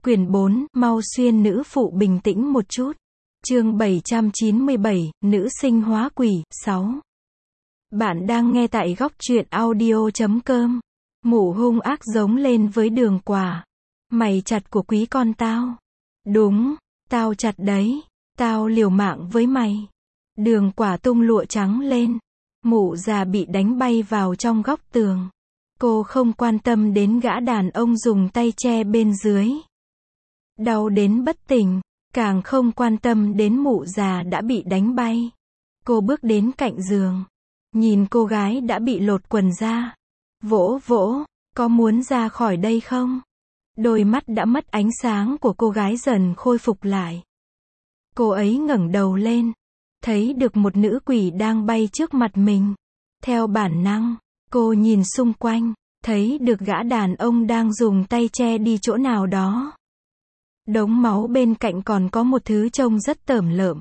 Quyển 4, mau xuyên nữ phụ bình tĩnh một chút. Chương 797, nữ sinh hóa quỷ, 6. Bạn đang nghe tại góc truyện audio.com. Mụ hung ác giống lên với Đường Quả. Mày chặt của quý con tao. Đúng, tao chặt đấy. Tao liều mạng với mày. Đường Quả tung lụa trắng lên. Mụ già bị đánh bay vào trong góc tường. Cô không quan tâm đến gã đàn ông dùng tay che bên dưới. Đau đến bất tỉnh, càng không quan tâm đến mụ già đã bị đánh bay. Cô bước đến cạnh giường, nhìn cô gái đã bị lột quần ra. Vỗ vỗ, có muốn ra khỏi đây không? Đôi mắt đã mất ánh sáng của cô gái dần khôi phục lại. Cô ấy ngẩng đầu lên, thấy được một nữ quỷ đang bay trước mặt mình. Theo bản năng, cô nhìn xung quanh, thấy được gã đàn ông đang dùng tay che đi chỗ nào đó. Đống máu bên cạnh còn có một thứ trông rất tởm lợm.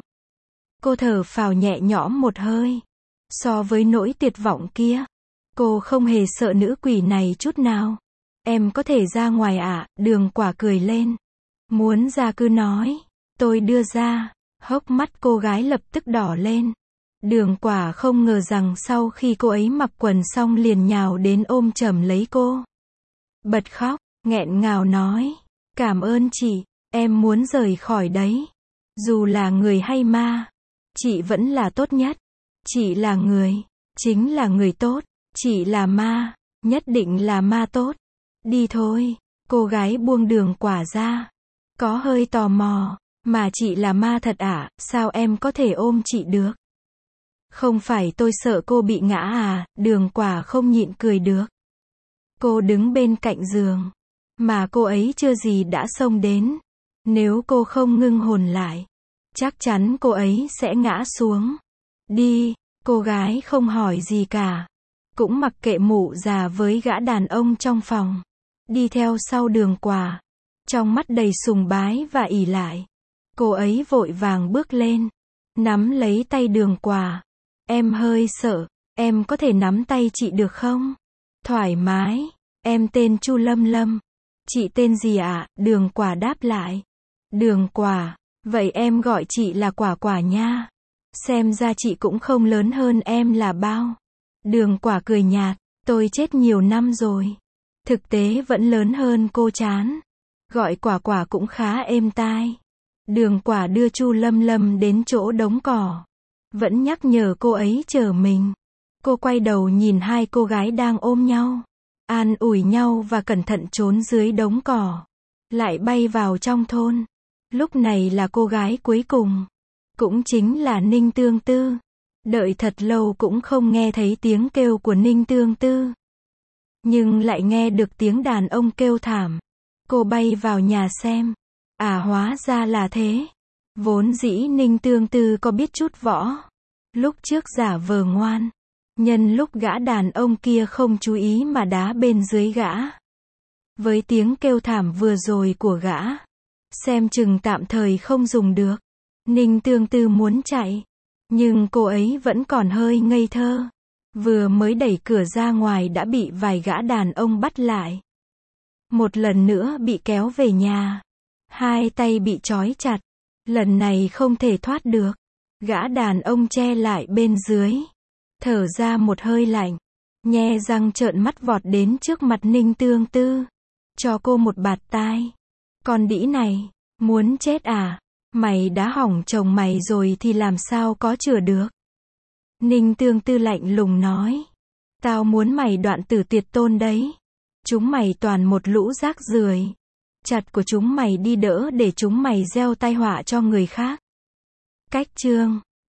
Cô thở phào nhẹ nhõm một hơi. So với nỗi tuyệt vọng kia, cô không hề sợ nữ quỷ này chút nào. Em có thể ra ngoài ạ? Đường Quả cười lên. Muốn ra cứ nói, tôi đưa ra. Hốc mắt cô gái lập tức đỏ lên. Đường Quả không ngờ rằng sau khi cô ấy mặc quần xong liền nhào đến ôm chầm lấy cô. Bật khóc, nghẹn ngào nói, cảm ơn chị, em muốn rời khỏi đấy. Dù là người hay ma, chị vẫn là tốt nhất. Chị là người, chính là người tốt. Chị là ma, nhất định là ma tốt. Đi thôi, cô gái buông Đường Quả ra. Có hơi tò mò, mà chị là ma thật à, sao em có thể ôm chị được? Không phải tôi sợ cô bị ngã à? Đường Quả không nhịn cười được. Cô đứng bên cạnh giường, mà cô ấy chưa gì đã xông đến. Nếu cô không ngưng hồn lại, chắc chắn cô ấy sẽ ngã xuống. Đi, cô gái không hỏi gì cả. Cũng mặc kệ mụ già với gã đàn ông trong phòng. Đi theo sau Đường Quả. Trong mắt đầy sùng bái và ỷ lại. Cô ấy vội vàng bước lên. Nắm lấy tay Đường Quả. Em hơi sợ, em có thể nắm tay chị được không? Thoải mái, em tên Chu Lâm Lâm. Chị tên gì ạ? Đường Quả đáp lại. Đường Quả, vậy em gọi chị là Quả Quả nha. Xem ra chị cũng không lớn hơn em là bao. Đường Quả cười nhạt, tôi chết nhiều năm rồi. Thực tế vẫn lớn hơn cô chán. Gọi Quả Quả cũng khá êm tai. Đường Quả đưa Chu Lâm Lâm đến chỗ đống cỏ. Vẫn nhắc nhở cô ấy chờ mình. Cô quay đầu nhìn hai cô gái đang ôm nhau. An ủi nhau và cẩn thận trốn dưới đống cỏ. Lại bay vào trong thôn. Lúc này là cô gái cuối cùng. Cũng chính là Ninh Tương Tư. Đợi thật lâu cũng không nghe thấy tiếng kêu của Ninh Tương Tư. Nhưng lại nghe được tiếng đàn ông kêu thảm. Cô bay vào nhà xem. À, hóa ra là thế. Vốn dĩ Ninh Tương Tư có biết chút võ. Lúc trước giả vờ ngoan. Nhân lúc gã đàn ông kia không chú ý mà đá bên dưới gã. Với tiếng kêu thảm vừa rồi của gã, xem chừng tạm thời không dùng được. Ninh Tương Tư muốn chạy. Nhưng cô ấy vẫn còn hơi ngây thơ. Vừa mới đẩy cửa ra ngoài đã bị vài gã đàn ông bắt lại. Một lần nữa bị kéo về nhà. Hai tay bị trói chặt. Lần này không thể thoát được. Gã đàn ông che lại bên dưới. Thở ra một hơi lạnh. Nhe răng trợn mắt vọt đến trước mặt Ninh Tương Tư. Cho cô một bạt tai. Con đĩ này, muốn chết à? Mày đã hỏng chồng mày rồi thì làm sao có chữa được? Ninh Tương Tư lạnh lùng nói. Tao muốn mày đoạn tử tuyệt tôn đấy. Chúng mày toàn một lũ rác rưởi. Chặt của chúng mày đi đỡ để chúng mày gieo tai họa cho người khác. Cách chương